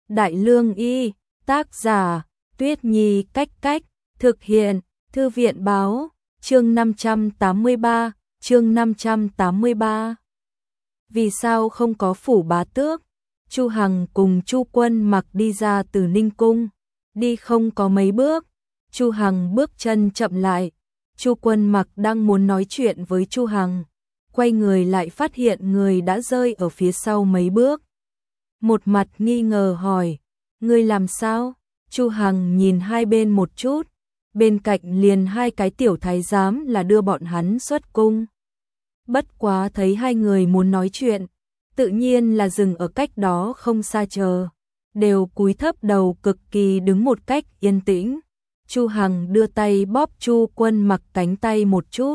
Đại Lương Y, tác giả, Tuyết Nhi Cách Cách, thực hiện, Thư viện Báo, chương 583, chương 583. Vì sao không có Phủ Bá Tước? Chu Hằng cùng Chu Quân Mặc đi ra từ Ninh Cung, đi không có mấy bước, Chu Hằng bước chân chậm lại, Chu Quân Mặc đang muốn nói chuyện với Chu Hằng, quay người lại phát hiện người đã rơi ở phía sau mấy bước. Một mặt nghi ngờ hỏi, ngươi làm sao? Chu Hằng nhìn hai bên một chút, bên cạnh liền hai cái tiểu thái giám là đưa bọn hắn xuất cung. Bất quá thấy hai người muốn nói chuyện, tự nhiên là dừng ở cách đó không xa chờ, đều cúi thấp đầu cực kỳ đứng một cách yên tĩnh. Chu Hằng đưa tay bóp Chu Quân Mặc cánh tay một chút.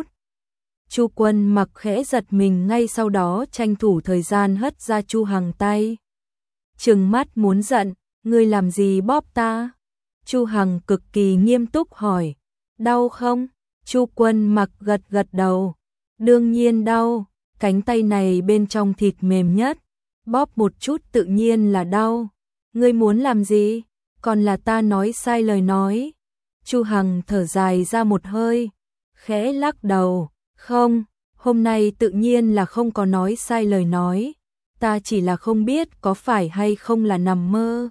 Chu Quân Mặc khẽ giật mình, ngay sau đó tranh thủ thời gian hất ra Chu Hằng tay. Trừng mắt muốn giận, ngươi làm gì bóp ta? Chu Hằng cực kỳ nghiêm túc hỏi, đau không? Chu Quân Mặc gật gật đầu, đương nhiên đau, cánh tay này bên trong thịt mềm nhất, bóp một chút tự nhiên là đau. Ngươi muốn làm gì? Còn là ta nói sai lời nói. Chu Hằng thở dài ra một hơi, khẽ lắc đầu, không, hôm nay tự nhiên là không có nói sai lời nói, ta chỉ là không biết có phải hay không là nằm mơ.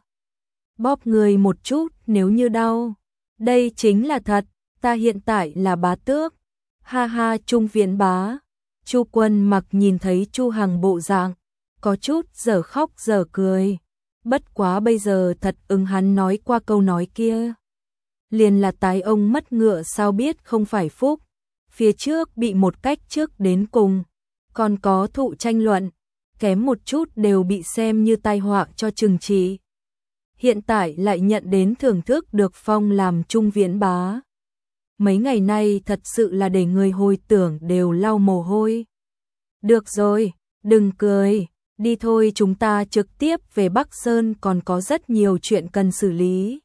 Bóp người một chút nếu như đau, đây chính là thật, ta hiện tại là bá tước. Ha ha, Trung Viễn bá. Chu Quân Mặc nhìn thấy Chu Hằng bộ dạng, có chút dở khóc dở cười. Bất quá bây giờ thật ứng hắn nói qua câu nói kia. Liền là tái ông mất ngựa sao biết không phải phúc. Phía trước bị một cách trước đến cùng, còn có thụ tranh luận, kém một chút đều bị xem như tai họa cho trừng trị. Hiện tại lại nhận đến thưởng thức được phong làm Trung Viễn bá. Mấy ngày nay thật sự là để người hồi tưởng đều lau mồ hôi. Được rồi, đừng cười, đi thôi, chúng ta trực tiếp về Bắc Sơn, còn có rất nhiều chuyện cần xử lý.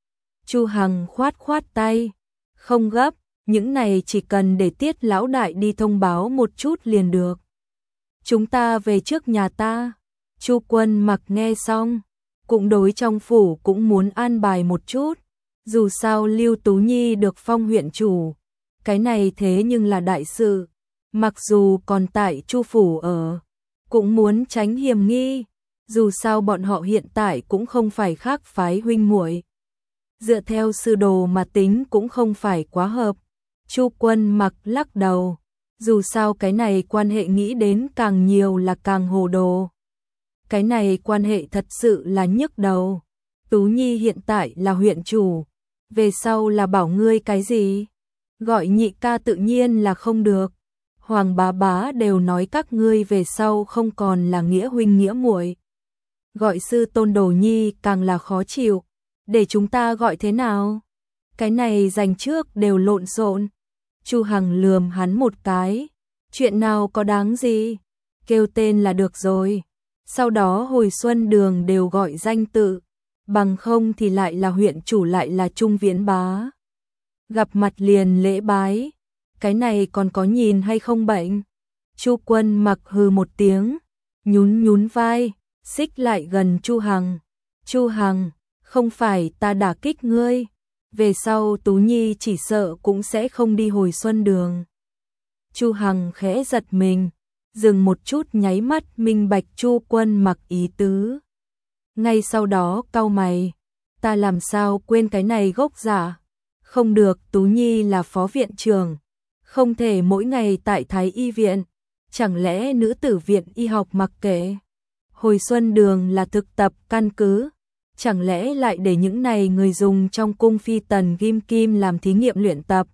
Chu Hằng khoát khoát tay, không gấp, những này chỉ cần để Tiết lão đại đi thông báo một chút liền được. Chúng ta về trước nhà ta. Chu Quân Mặc nghe xong, cũng đối trong phủ cũng muốn an bài một chút. Dù sao Lưu Tú Nhi được phong huyện chủ, cái này thế nhưng là đại sự, mặc dù còn tại Chu phủ ở, cũng muốn tránh hiểm nghi, dù sao bọn họ hiện tại cũng không phải khác phái huynh muội. Dựa theo sư đồ mà tính cũng không phải quá hợp. Chu Quân Mặc lắc đầu, dù sao cái này quan hệ nghĩ đến càng nhiều là càng hồ đồ. Cái này quan hệ thật sự là nhức đầu. Tú Nhi hiện tại là huyện chủ, về sau là bảo ngươi cái gì? Gọi nhị ca tự nhiên là không được. Hoàng bá bá đều nói các ngươi về sau không còn là nghĩa huynh nghĩa muội. Gọi sư tôn đồ nhi càng là khó chịu. Để chúng ta gọi thế nào? Cái này dành trước đều lộn xộn. Chu Hằng lườm hắn một cái. Chuyện nào có đáng gì? Kêu tên là được rồi. Sau đó hồi xuân đường đều gọi danh tự. Bằng không thì lại là huyện chủ lại là Trung Viễn bá. Gặp mặt liền lễ bái. Cái này còn có nhìn hay không bệnh? Chu Quân Mặc hừ một tiếng, nhún nhún vai, xích lại gần Chu Hằng. Chu Hằng, không phải ta đả kích ngươi, về sau Tú Nhi chỉ sợ cũng sẽ không đi hồi xuân đường. Chu Hằng khẽ giật mình, dừng một chút nháy mắt minh bạch Chu Quân Mặc ý tứ. Ngay sau đó cau mày, ta làm sao quên cái này gốc giả. Không được, Tú Nhi là phó viện trưởng, không thể mỗi ngày tại Thái y viện, chẳng lẽ nữ tử viện y học mặc kệ. Hồi xuân đường là thực tập căn cứ, chẳng lẽ lại để những này người dùng trong cung phi tần ghim kim làm thí nghiệm luyện tập.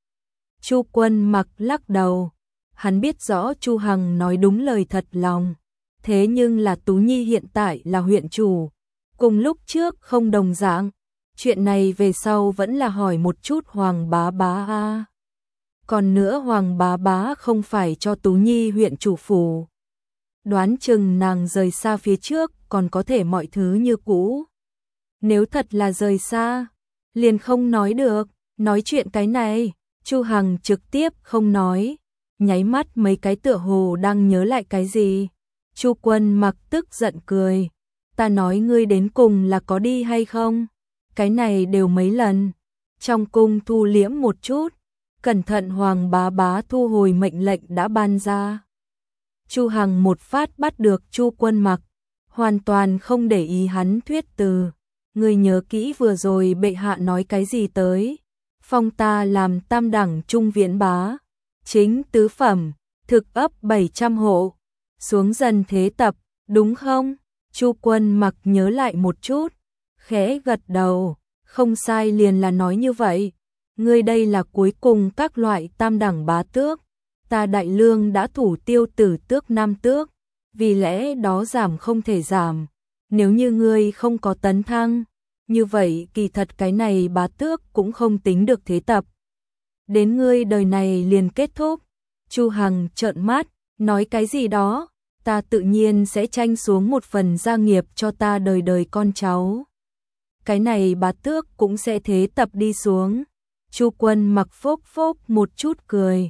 Chu Quân Mặc lắc đầu, hắn biết rõ Chu Hằng nói đúng lời thật lòng, thế nhưng là Tú Nhi hiện tại là huyện chủ, cùng lúc trước không đồng dạng, chuyện này về sau vẫn là hỏi một chút Hoàng bá bá a. Còn nữa Hoàng bá bá không phải cho Tú Nhi huyện chủ phủ. Đoán chừng nàng rời xa phía trước còn có thể mọi thứ như cũ. Nếu thật là rời xa, liền không nói được, nói chuyện cái này, Chu Hằng trực tiếp không nói, nháy mắt mấy cái tựa hồ đang nhớ lại cái gì. Chu Quân Mặc tức giận cười, ta nói ngươi đến cùng là có đi hay không? Cái này đều mấy lần. Trong cung thu liễm một chút, cẩn thận Hoàng bá bá thu hồi mệnh lệnh đã ban ra. Chu Hằng một phát bắt được Chu Quân Mặc, hoàn toàn không để ý hắn thuyết từ. Ngươi nhớ kỹ vừa rồi bệ hạ nói cái gì tới? Phong ta làm tam đẳng trung viễn bá, chính tứ phẩm, thực ấp 700 hộ, xuống dần thế tập, đúng không? Chu Quân Mặc nhớ lại một chút, khẽ gật đầu, không sai, liền là nói như vậy. Ngươi đây là cuối cùng các loại tam đẳng bá tước, ta đại lương đã thủ tiêu tử tước nam tước, vì lẽ đó giảm không thể giảm. Nếu như ngươi không có tấn thăng, như vậy kỳ thật cái này bá tước cũng không tính được thế tập. Đến ngươi đời này liền kết thúc. Chu Hằng trợn mắt, nói cái gì đó, ta tự nhiên sẽ tranh xuống một phần gia nghiệp cho ta đời đời con cháu. Cái này bá tước cũng sẽ thế tập đi xuống. Chu Quân Mặc phốc phốc một chút cười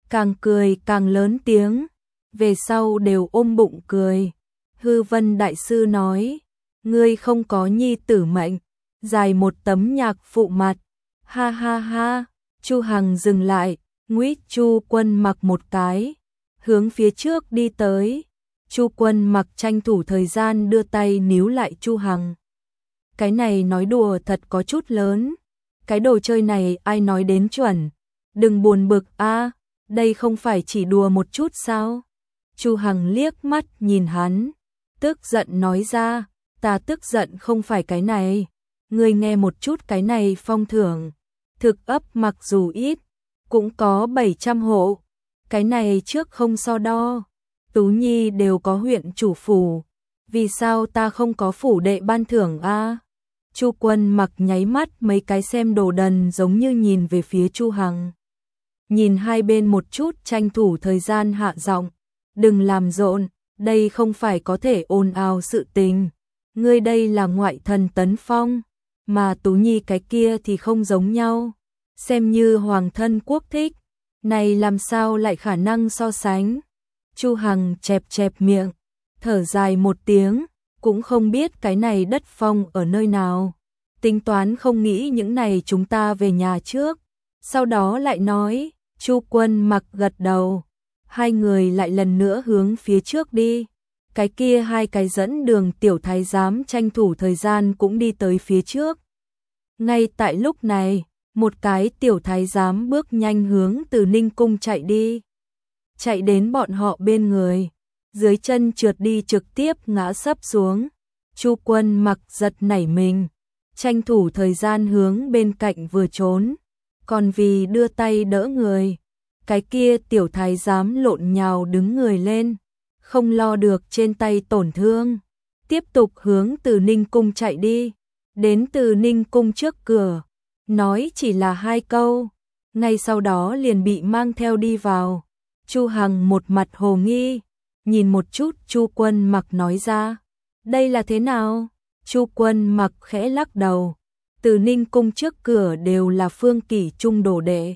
càng lớn tiếng, về sau đều ôm bụng cười. Hư Vân đại sư nói, ngươi không có nhi tử mệnh, dài một tấm nhạc phụ mặt. Ha ha ha. Chu Hằng dừng lại, nguýt Chu Quân Mặc một cái, hướng phía trước đi tới. Chu Quân Mặc tranh thủ thời gian đưa tay níu lại Chu Hằng. Cái này nói đùa thật có chút lớn. Cái đồ chơi này ai nói đến chuẩn? Đừng buồn bực a, đây không phải chỉ đùa một chút sao? Chu Hằng liếc mắt nhìn hắn, tức giận nói ra, ta tức giận không phải cái này. Ngươi nghe một chút cái này phong thưởng, thực ấp mặc dù ít, cũng có 700 hộ. Cái này trước không so đo, Tú Nhi đều có huyện chủ phủ, vì sao ta không có phủ đệ ban thưởng a? Chu Quân Mặc nháy mắt mấy cái xem đồ đần giống như nhìn về phía Chu Hằng. Nhìn hai bên một chút, tranh thủ thời gian hạ giọng, đừng làm rộn, đây không phải có thể ồn ào sự tình. Ngươi đây là ngoại thần tấn phong, mà Tú Nhi cái kia thì không giống nhau, xem như hoàng thân quốc thích, này làm sao lại khả năng so sánh. Chu Hằng chẹp chẹp miệng, thở dài một tiếng, cũng không biết cái này đất phong ở nơi nào. Tính toán không nghĩ những này chúng ta về nhà trước, sau đó lại nói. Chu Quân Mặc gật đầu, hai người lại lần nữa hướng phía trước đi. Cái kia hai cái dẫn đường tiểu thái giám tranh thủ thời gian cũng đi tới phía trước. Ngay tại lúc này, một cái tiểu thái giám bước nhanh hướng từ Ninh Cung chạy đi. Chạy đến bọn họ bên người, dưới chân trượt đi trực tiếp ngã sấp xuống. Chu Quân Mặc giật nảy mình, tranh thủ thời gian hướng bên cạnh vừa trốn, còn vì đưa tay đỡ người. Cái kia tiểu thái giám lộn nhào đứng người lên, không lo được trên tay tổn thương, tiếp tục hướng từ Ninh Cung chạy đi. Đến từ Ninh Cung trước cửa, nói chỉ là hai câu, ngay sau đó liền bị mang theo đi vào. Chu Hằng một mặt hồ nghi, nhìn một chút Chu Quân Mặc nói ra, đây là thế nào? Chu Quân Mặc khẽ lắc đầu, từ Ninh Cung trước cửa đều là Phương Kỷ Trung đồ đệ,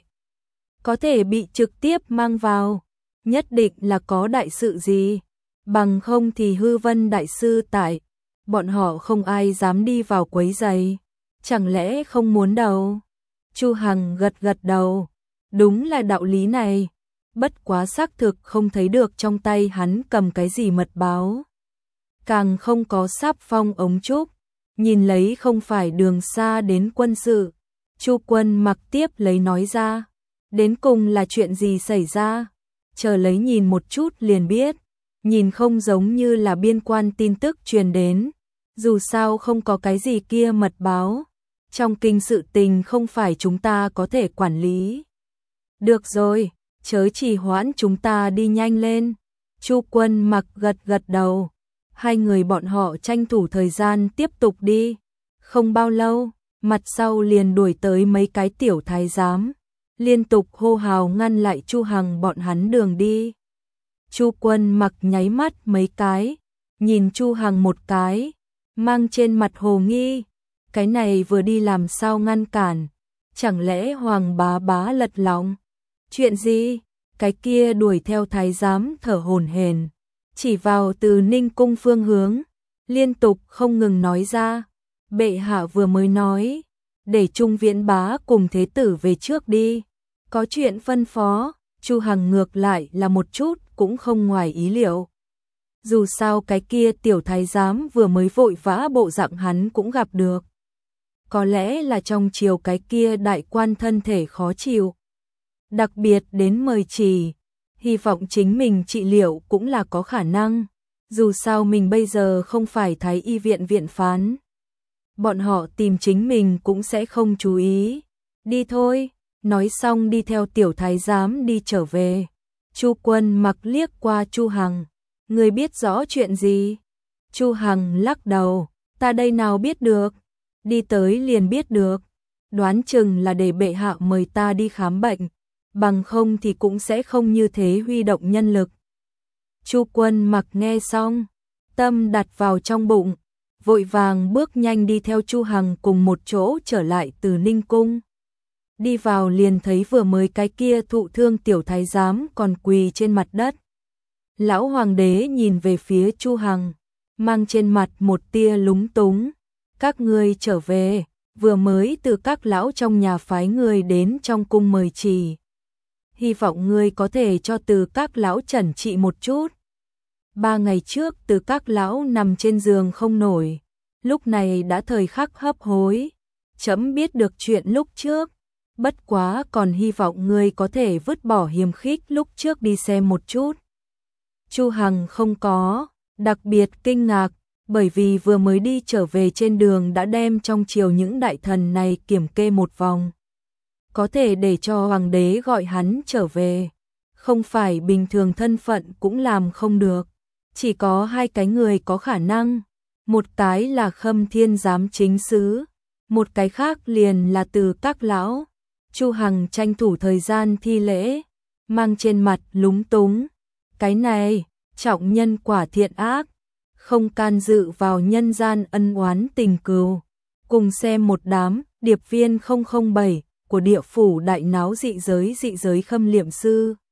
có thể bị trực tiếp mang vào, nhất định là có đại sự gì, bằng không thì Hư Vân đại sư tại, bọn họ không ai dám đi vào quấy rầy, chẳng lẽ không muốn đâu? Chu Hằng gật gật đầu, đúng là đạo lý này, bất quá xác thực không thấy được trong tay hắn cầm cái gì mật báo, càng không có sáp phong ống trúc, nhìn lấy không phải đường xa đến quân sự. Chu Quân Mặc tiếp lấy nói ra, đến cùng là chuyện gì xảy ra? Chờ lấy nhìn một chút liền biết, nhìn không giống như là biên quan tin tức truyền đến, dù sao không có cái gì kia mật báo, trong kinh sự tình không phải chúng ta có thể quản lý. Được rồi, chớ trì hoãn, chúng ta đi nhanh lên. Chu Quân Mặc gật gật đầu, hai người bọn họ tranh thủ thời gian tiếp tục đi. Không bao lâu, mặt sau liền đuổi tới mấy cái tiểu thái giám, liên tục hô hào ngăn lại Chu Hằng bọn hắn đường đi. Chu Quân Mặc nháy mắt mấy cái, nhìn Chu Hằng một cái, mang trên mặt hồ nghi, cái này vừa đi làm sao ngăn cản, chẳng lẽ Hoàng bá bá lật lọng? Chuyện gì? Cái kia đuổi theo thái giám thở hổn hển, chỉ vào từ Ninh Cung phương hướng, liên tục không ngừng nói ra. Bệ hạ vừa mới nói, để Trung Viễn Bá cùng thế tử về trước đi. Có chuyện phân phó, Chu Hằng ngược lại là một chút cũng không ngoài ý liệu. Dù sao cái kia tiểu thái giám vừa mới vội vã bộ dạng hắn cũng gặp được. Có lẽ là trong chiều cái kia đại quan thân thể khó chịu. Đặc biệt đến mời chỉ, hy vọng chính mình trị liệu cũng là có khả năng. Dù sao mình bây giờ không phải thái y viện viện phán. Bọn họ tìm chính mình cũng sẽ không chú ý. Đi thôi, nói xong đi theo tiểu thái giám đi trở về. Chu Quân Mặc liếc qua Chu Hằng. Người biết rõ chuyện gì? Chu Hằng lắc đầu. Ta đây nào biết được. Đi tới liền biết được. Đoán chừng là để bệ hạ mời ta đi khám bệnh. Bằng không thì cũng sẽ không như thế huy động nhân lực. Chu Quân Mặc nghe xong, tâm đặt vào trong bụng, vội vàng bước nhanh đi theo Chu Hằng cùng một chỗ trở lại từ Ninh Cung. Đi vào liền thấy vừa mới cái kia thụ thương tiểu thái giám còn quỳ trên mặt đất. Lão hoàng đế nhìn về phía Chu Hằng, mang trên mặt một tia lúng túng. Các ngươi trở về, vừa mới từ các lão trong nhà phái người đến trong cung mời chỉ. Hy vọng ngươi có thể cho từ các lão chẩn trị một chút. 3 ngày trước từ các lão nằm trên giường không nổi, lúc này đã thời khắc hấp hối. Chấm biết được chuyện lúc trước, bất quá còn hy vọng ngươi có thể vứt bỏ hiềm khích lúc trước đi xem một chút. Chu Hằng không có đặc biệt kinh ngạc, bởi vì vừa mới đi trở về trên đường đã đem trong triều những đại thần này kiểm kê một vòng. Có thể để cho hoàng đế gọi hắn trở về, không phải bình thường thân phận cũng làm không được. Chỉ có 2 cái người có khả năng, một cái là Khâm Thiên giám chính sứ, một cái khác liền là từ các lão. Chu Hằng tranh thủ thời gian thi lễ, mang trên mặt lúng túng. Cái này, trọng nhân quả thiện ác, không can dự vào nhân gian ân oán tình cừu. Cùng xem một đám điệp viên 007 của địa phủ đại náo dị giới Khâm Liệm Sư.